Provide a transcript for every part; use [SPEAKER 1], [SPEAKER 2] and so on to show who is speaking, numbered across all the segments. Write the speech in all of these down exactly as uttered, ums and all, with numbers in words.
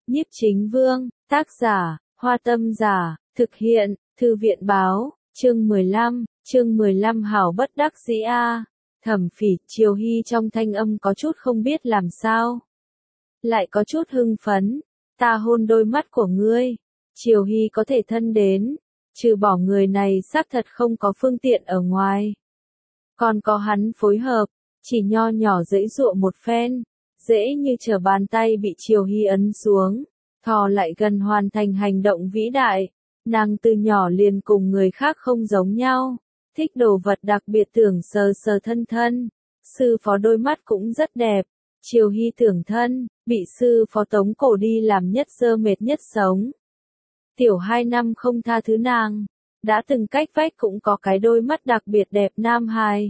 [SPEAKER 1] Nhiếp Chính Vương, tác giả, Hoa Tâm Giả, thực hiện, Thư viện báo, chương mười lăm, chương mười lăm hảo bất đắc dĩ a. Thẩm Phỉ, Triều Hy trong thanh âm có chút không biết làm sao. Lại có chút hưng phấn, ta hôn đôi mắt của ngươi. Triều Hy có thể thân đến, trừ bỏ người này xác thật không có phương tiện ở ngoài. Còn có hắn phối hợp, chỉ nho nhỏ giãy giụa một phen, dễ như trở bàn tay bị Triều Hy ấn xuống, thò lại gần hoàn thành hành động vĩ đại. Nàng từ nhỏ liền cùng người khác không giống nhau, thích đồ vật đặc biệt tưởng sờ sờ thân thân. Sư phó đôi mắt cũng rất đẹp. Triều Hy tưởng thân, bị sư phó tống cổ đi làm nhất dơ mệt nhất sống. Tiểu hai năm không tha thứ nàng, đã từng cách vách cũng có cái đôi mắt đặc biệt đẹp nam hài.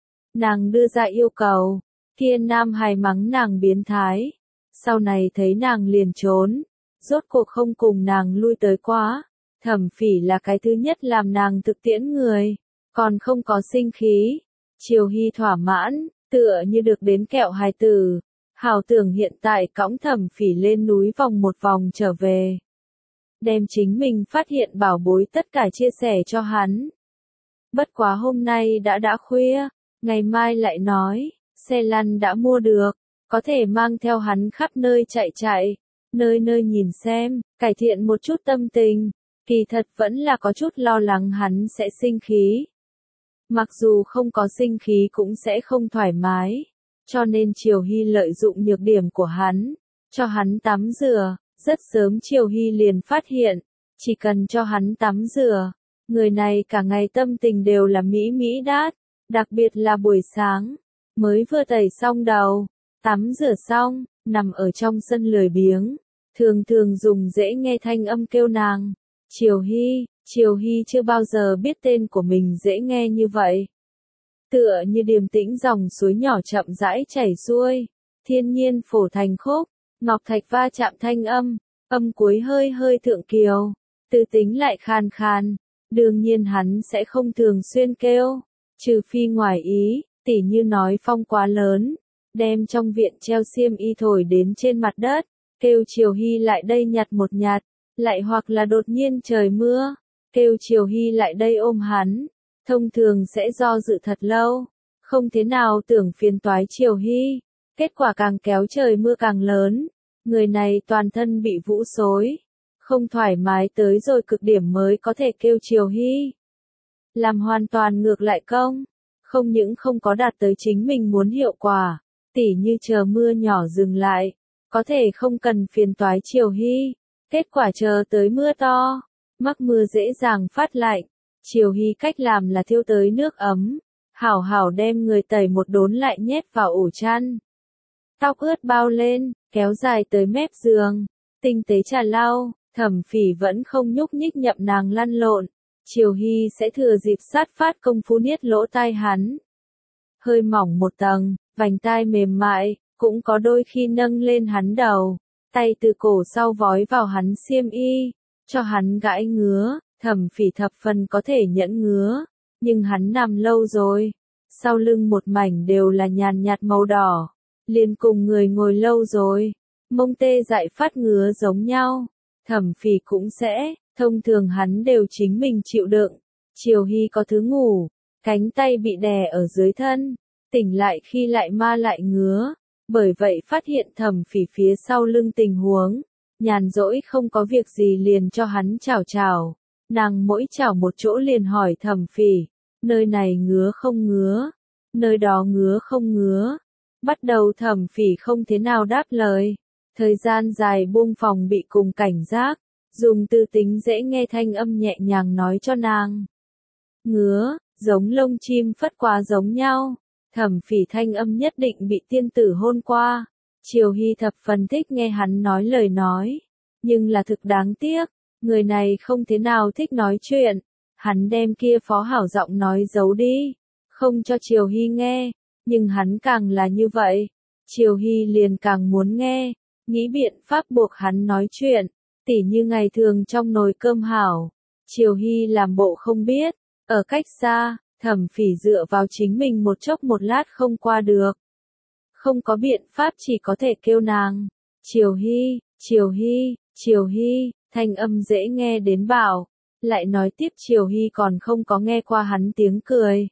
[SPEAKER 1] Nàng đưa ra yêu cầu, kia nam hài mắng nàng biến thái. Sau này thấy nàng liền trốn, rốt cuộc không cùng nàng lui tới quá. Thẩm Phỉ là cái thứ nhất làm nàng thực tiễn người, còn không có sinh khí. Triều Hy thỏa mãn, tựa như được đến kẹo hài tử. Hảo tưởng hiện tại cõng Thẩm Phỉ lên núi vòng một vòng trở về. Đem chính mình phát hiện bảo bối tất cả chia sẻ cho hắn. Bất quá hôm nay đã đã khuya, ngày mai lại nói, xe lăn đã mua được, có thể mang theo hắn khắp nơi chạy chạy, nơi nơi nhìn xem, cải thiện một chút tâm tình. Kỳ thật vẫn là có chút lo lắng hắn sẽ sinh khí. Mặc dù không có sinh khí cũng sẽ không thoải mái, cho nên Triều Hy lợi dụng nhược điểm của hắn, cho hắn tắm rửa. Rất sớm Triều Hy liền phát hiện, chỉ cần cho hắn tắm rửa, người này cả ngày tâm tình đều là mỹ mỹ đát, đặc biệt là buổi sáng, mới vừa tẩy xong đầu, tắm rửa xong, nằm ở trong sân lười biếng, thường thường dùng dễ nghe thanh âm kêu nàng. Triều Hy, Triều Hy chưa bao giờ biết tên của mình dễ nghe như vậy. Tựa như điềm tĩnh dòng suối nhỏ chậm rãi chảy xuôi, thiên nhiên phổ thành khúc, ngọc thạch va chạm thanh âm, âm cuối hơi hơi thượng kiều, từ tính lại khan khan. Đương nhiên hắn sẽ không thường xuyên kêu, trừ phi ngoài ý, tỉ như nói phong quá lớn, đem trong viện treo xiêm y thổi đến trên mặt đất, kêu Triều Hy lại đây nhặt một nhặt. Lại hoặc là đột nhiên trời mưa, kêu Triều Hy lại đây ôm hắn, thông thường sẽ do dự thật lâu, không thế nào tưởng phiền toái Triều Hy, kết quả càng kéo trời mưa càng lớn, người này toàn thân bị vũ xối, không thoải mái tới rồi cực điểm mới có thể kêu Triều Hy. Làm hoàn toàn ngược lại công, không những không có đạt tới chính mình muốn hiệu quả, tỉ như chờ mưa nhỏ dừng lại, có thể không cần phiền toái Triều Hy. Kết quả chờ tới mưa to, mắc mưa dễ dàng phát lạnh. Triều Hy cách làm là thiêu tới nước ấm, hảo hảo đem người tẩy một đốn lại nhét vào ổ chăn. Tóc ướt bao lên, kéo dài tới mép giường, tinh tế trà lau. Thẩm Phỉ vẫn không nhúc nhích nhậm nàng lăn lộn. Triều Hy sẽ thừa dịp sát phát công phu niết lỗ tai hắn. Hơi mỏng một tầng, vành tai mềm mại, cũng có đôi khi nâng lên hắn đầu. Tay từ cổ sau vói vào hắn xiêm y, cho hắn gãi ngứa. Thẩm Phỉ thập phần có thể nhẫn ngứa, nhưng hắn nằm lâu rồi, sau lưng một mảnh đều là nhàn nhạt màu đỏ, liền cùng người ngồi lâu rồi, mông tê dại phát ngứa giống nhau. Thẩm Phỉ cũng sẽ, thông thường hắn đều chính mình chịu đựng. Triều Hy có thứ ngủ, cánh tay bị đè ở dưới thân, tỉnh lại khi lại ma lại ngứa. Bởi vậy phát hiện Thẩm Phỉ phía sau lưng tình huống, nhàn rỗi không có việc gì liền cho hắn chào chào. Nàng mỗi chào một chỗ liền hỏi Thẩm Phỉ, nơi này ngứa không ngứa, nơi đó ngứa không ngứa. Bắt đầu Thẩm Phỉ không thế nào đáp lời, thời gian dài buông phòng bị cùng cảnh giác, dùng từ tính dễ nghe thanh âm nhẹ nhàng nói cho nàng. Ngứa, giống lông chim phất quá giống nhau. Thẩm Phỉ thanh âm nhất định bị tiên tử hôn qua. Triều Hy thập phần thích nghe hắn nói lời nói, nhưng là thực đáng tiếc, người này không thế nào thích nói chuyện. Hắn đem kia phó hảo giọng nói giấu đi, không cho Triều Hy nghe, nhưng hắn càng là như vậy, Triều Hy liền càng muốn nghe, nghĩ biện pháp buộc hắn nói chuyện, tỉ như ngày thường trong nồi cơm hảo. Triều Hy làm bộ không biết, ở cách xa. Thẩm Phỉ dựa vào chính mình một chốc một lát không qua được. Không có biện pháp chỉ có thể kêu nàng. Triều Hy, Triều Hy, Triều Hy, thanh âm dễ nghe đến bảo, lại nói tiếp Triều Hy còn không có nghe qua hắn tiếng cười.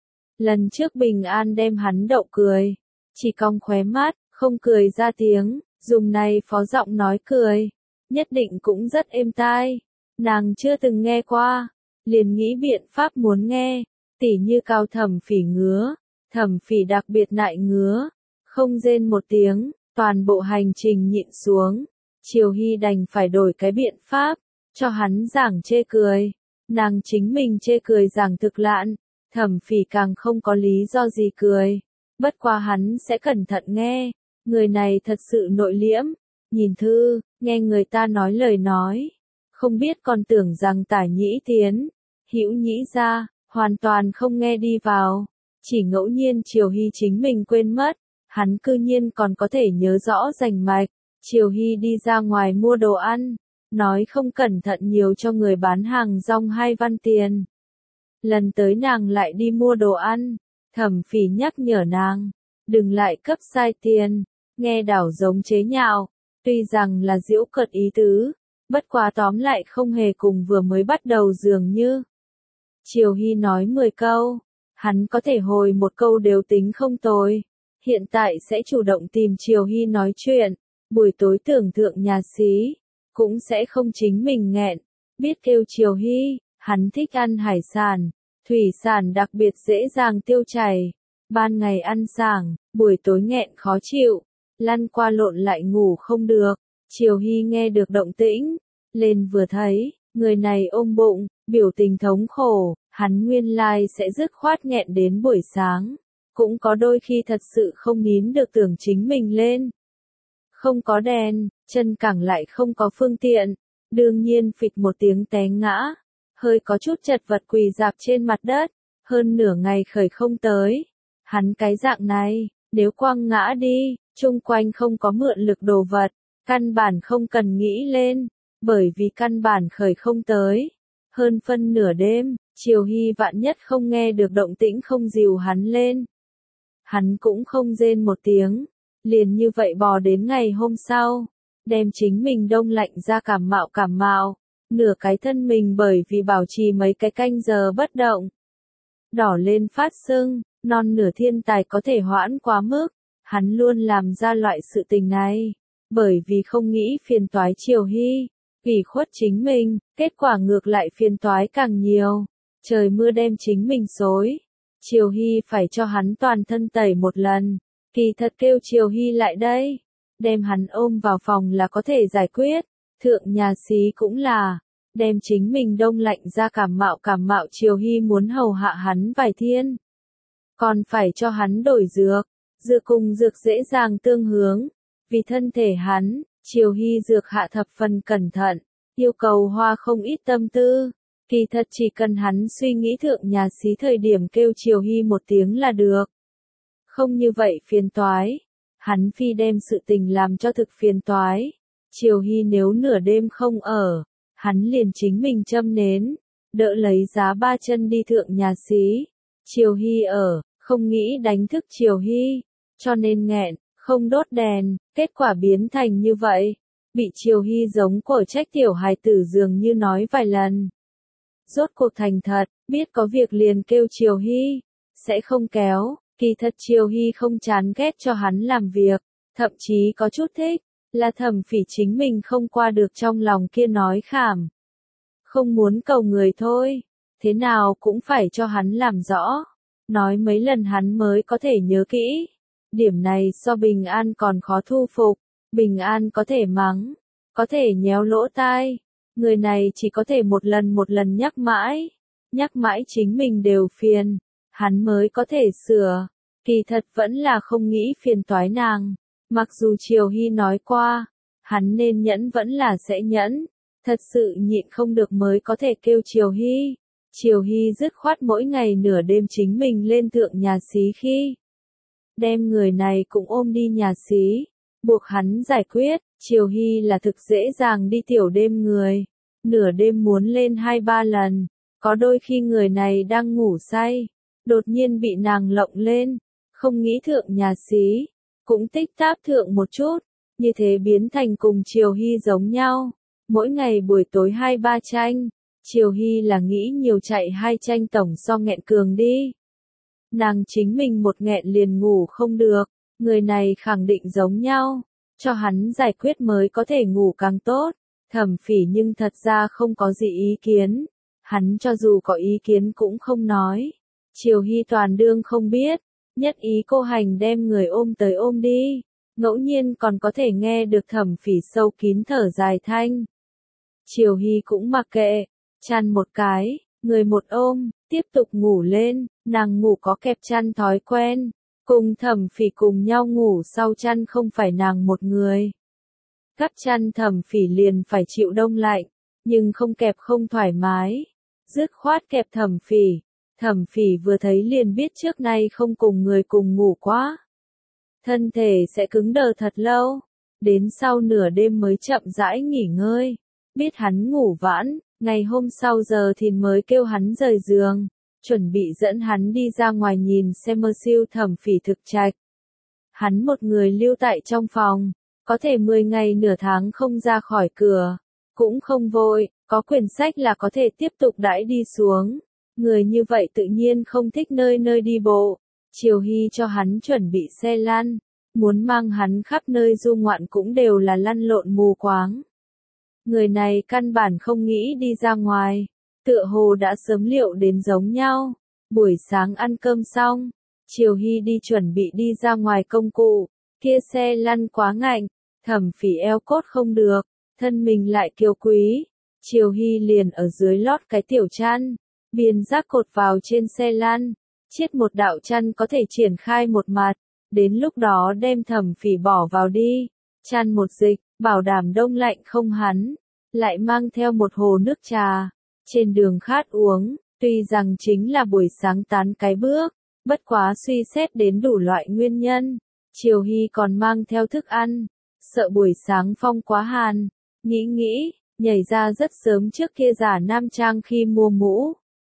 [SPEAKER 1] Lần trước Bình An đem hắn đậu cười, chỉ cong khóe mắt, không cười ra tiếng, dùng này phó giọng nói cười, nhất định cũng rất êm tai. Nàng chưa từng nghe qua, liền nghĩ biện pháp muốn nghe, tỉ như Cao Thẩm Phỉ ngứa, Thẩm Phỉ đặc biệt nại ngứa, không rên một tiếng, toàn bộ hành trình nhịn xuống. Triều Hy đành phải đổi cái biện pháp, cho hắn giảng chê cười. Nàng chính mình chê cười giảng thực lạn, Thẩm Phỉ càng không có lý do gì cười. Bất quá hắn sẽ cẩn thận nghe, người này thật sự nội liễm, nhìn thư, nghe người ta nói lời nói. Không biết còn tưởng rằng Tả Nhĩ Tiến, Hữu Nhĩ ra, hoàn toàn không nghe đi vào. Chỉ ngẫu nhiên Triều Hy chính mình quên mất, hắn cư nhiên còn có thể nhớ rõ rành mạch. Triều Hy đi ra ngoài mua đồ ăn, nói không cẩn thận nhiều cho người bán hàng rong hai văn tiền. Lần tới nàng lại đi mua đồ ăn, Thẩm Phỉ nhắc nhở nàng, đừng lại cấp sai tiền, nghe đảo giống chế nhạo, tuy rằng là giễu cợt ý tứ, bất quá tóm lại không hề cùng vừa mới bắt đầu dường như. Triều Hy nói mười câu, hắn có thể hồi một câu đều tính không tồi, hiện tại sẽ chủ động tìm Triều Hy nói chuyện. Buổi tối tưởng thượng nhà xí, cũng sẽ không chính mình nghẹn, biết kêu Triều Hy, hắn thích ăn hải sản, thủy sản đặc biệt dễ dàng tiêu chảy, ban ngày ăn sảng, buổi tối nghẹn khó chịu, lăn qua lộn lại ngủ không được. Triều Hy nghe được động tĩnh, lên vừa thấy, người này ôm bụng, biểu tình thống khổ, hắn nguyên lai sẽ dứt khoát nghẹn đến buổi sáng, cũng có đôi khi thật sự không nín được tưởng chính mình lên. Không có đèn, chân cẳng lại không có phương tiện, đương nhiên phịch một tiếng té ngã, hơi có chút chật vật quỳ dạp trên mặt đất, hơn nửa ngày khởi không tới. Hắn cái dạng này, nếu quăng ngã đi, chung quanh không có mượn lực đồ vật, căn bản không cần nghĩ lên, bởi vì căn bản khởi không tới. Hơn phân nửa đêm, Triều Hy vạn nhất không nghe được động tĩnh không dìu hắn lên. Hắn cũng không rên một tiếng. Liền như vậy bò đến ngày hôm sau, đem chính mình đông lạnh ra cảm mạo cảm mạo, nửa cái thân mình bởi vì bảo trì mấy cái canh giờ bất động. Đỏ lên phát sưng, non nửa thiên tài có thể hoãn quá mức, hắn luôn làm ra loại sự tình này, bởi vì không nghĩ phiền toái Triều Hy, ủy khuất chính mình, kết quả ngược lại phiền toái càng nhiều, trời mưa đem chính mình xối. Triều Hy phải cho hắn toàn thân tẩy một lần. Kỳ thật kêu Triều Hy lại đây, đem hắn ôm vào phòng là có thể giải quyết, thượng nhà xí cũng là, đem chính mình đông lạnh ra cảm mạo cảm mạo Triều Hy muốn hầu hạ hắn vài thiên. Còn phải cho hắn đổi dược, dược cùng dược dễ dàng tương hướng, vì thân thể hắn, Triều Hy dược hạ thập phần cẩn thận, yêu cầu hoa không ít tâm tư, kỳ thật chỉ cần hắn suy nghĩ thượng nhà xí thời điểm kêu Triều Hy một tiếng là được. Không như vậy phiền toái, hắn phi đem sự tình làm cho thực phiền toái. Triều Hy nếu nửa đêm không ở, hắn liền chính mình châm nến, đỡ lấy giá ba chân đi thượng nhà xí. Triều Hy ở, không nghĩ đánh thức Triều Hy, cho nên nghẹn, không đốt đèn, kết quả biến thành như vậy. Bị Triều Hy giống cổ trách tiểu hài tử dường như nói vài lần. Rốt cuộc thành thật, biết có việc liền kêu Triều Hy, sẽ không kéo. Kỳ thật Triều Hy không chán ghét cho hắn làm việc, thậm chí có chút thích, là Thẩm Phỉ chính mình không qua được trong lòng kia nói khảm. Không muốn cầu người thôi, thế nào cũng phải cho hắn làm rõ, nói mấy lần hắn mới có thể nhớ kỹ. Điểm này so Bình An còn khó thu phục, Bình An có thể mắng, có thể nhéo lỗ tai, người này chỉ có thể một lần một lần nhắc mãi, nhắc mãi chính mình đều phiền. Hắn mới có thể sửa, kỳ thật vẫn là không nghĩ phiền toái nàng, mặc dù Triều Hy nói qua, hắn nên nhẫn vẫn là sẽ nhẫn, thật sự nhịn không được mới có thể kêu Triều Hy. Triều Hy dứt khoát mỗi ngày nửa đêm chính mình lên thượng nhà xí khi, đem người này cũng ôm đi nhà xí, buộc hắn giải quyết. Triều Hy là thực dễ dàng đi tiểu đêm người, nửa đêm muốn lên hai ba lần, có đôi khi người này đang ngủ say. Đột nhiên bị nàng lộng lên, không nghĩ thượng nhà xí, cũng tích táp thượng một chút, như thế biến thành cùng Triều Hy giống nhau. Mỗi ngày buổi tối hai ba tranh, Triều Hy là nghĩ nhiều chạy hai tranh tổng so nghẹn cường đi. Nàng chính mình một nghẹn liền ngủ không được, người này khẳng định giống nhau, cho hắn giải quyết mới có thể ngủ càng tốt. Thẩm Phỉ nhưng thật ra không có gì ý kiến, hắn cho dù có ý kiến cũng không nói. Triều Hy toàn đương không biết, nhất ý cô hành đem người ôm tới ôm đi, ngẫu nhiên còn có thể nghe được Thẩm Phỉ sâu kín thở dài thanh. Triều Hy cũng mặc kệ, chăn một cái, người một ôm, tiếp tục ngủ lên, nàng ngủ có kẹp chăn thói quen, cùng Thẩm Phỉ cùng nhau ngủ sau chăn không phải nàng một người. Cắt chăn Thẩm Phỉ liền phải chịu đông lạnh, nhưng không kẹp không thoải mái, dứt khoát kẹp Thẩm Phỉ. Thẩm Phỉ vừa thấy liền biết trước nay không cùng người cùng ngủ quá. Thân thể sẽ cứng đờ thật lâu, đến sau nửa đêm mới chậm rãi nghỉ ngơi. Biết hắn ngủ vãn, ngày hôm sau giờ thì mới kêu hắn rời giường, chuẩn bị dẫn hắn đi ra ngoài nhìn xem mơ siêu Thẩm Phỉ thực trạch. Hắn một người lưu tại trong phòng, có thể mười ngày nửa tháng không ra khỏi cửa, cũng không vội, có quyển sách là có thể tiếp tục đãi đi xuống. Người như vậy tự nhiên không thích nơi nơi đi bộ. Triều Hy cho hắn chuẩn bị xe lăn, muốn mang hắn khắp nơi du ngoạn cũng đều là lăn lộn mù quáng. Người này căn bản không nghĩ đi ra ngoài, tựa hồ đã sớm liệu đến giống nhau. Buổi sáng ăn cơm xong, Triều Hy đi chuẩn bị đi ra ngoài công cụ, kia xe lăn quá ngạnh, Thẩm Phỉ eo cốt không được, thân mình lại kiêu quý. Triều Hy liền ở dưới lót cái tiểu chăn, biên giác cột vào trên xe lăn, chiết một đạo chăn có thể triển khai một mặt, đến lúc đó đem Thẩm Phỉ bỏ vào đi, chăn một dịch, bảo đảm đông lạnh không hắn, lại mang theo một hồ nước trà, trên đường khát uống, tuy rằng chính là buổi sáng tán cái bước, bất quá suy xét đến đủ loại nguyên nhân, Triều Hy còn mang theo thức ăn, sợ buổi sáng phong quá hàn, nghĩ nghĩ, nhảy ra rất sớm trước kia giả nam trang khi mua mũ.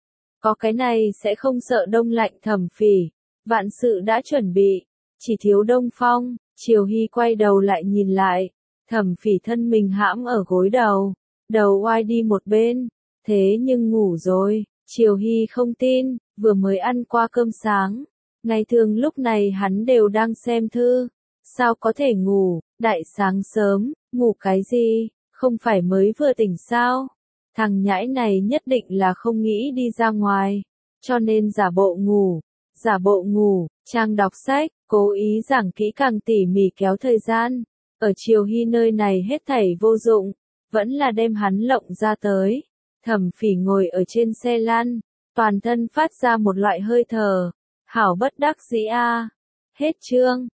[SPEAKER 1] Có cái này sẽ không sợ đông lạnh. Thẩm Phỉ, vạn sự đã chuẩn bị, chỉ thiếu đông phong. Triều Hy quay đầu lại nhìn lại, Thẩm Phỉ thân mình hãm ở gối đầu, đầu oai đi một bên, thế nhưng ngủ rồi. Triều Hy không tin, vừa mới ăn qua cơm sáng, ngày thường lúc này hắn đều đang xem thư, sao có thể ngủ, đại sáng sớm, ngủ cái gì, không phải mới vừa tỉnh sao? Thằng nhãi này nhất định là không nghĩ đi ra ngoài, cho nên giả bộ ngủ, giả bộ ngủ, trang đọc sách, cố ý giảng kỹ càng tỉ mỉ kéo thời gian. Ở Triều Hy nơi này hết thảy vô dụng, vẫn là đem hắn lộng ra tới. Thẩm Phỉ ngồi ở trên xe lăn, toàn thân phát ra một loại hơi thở, hảo bất đắc dĩ a. Hết chương.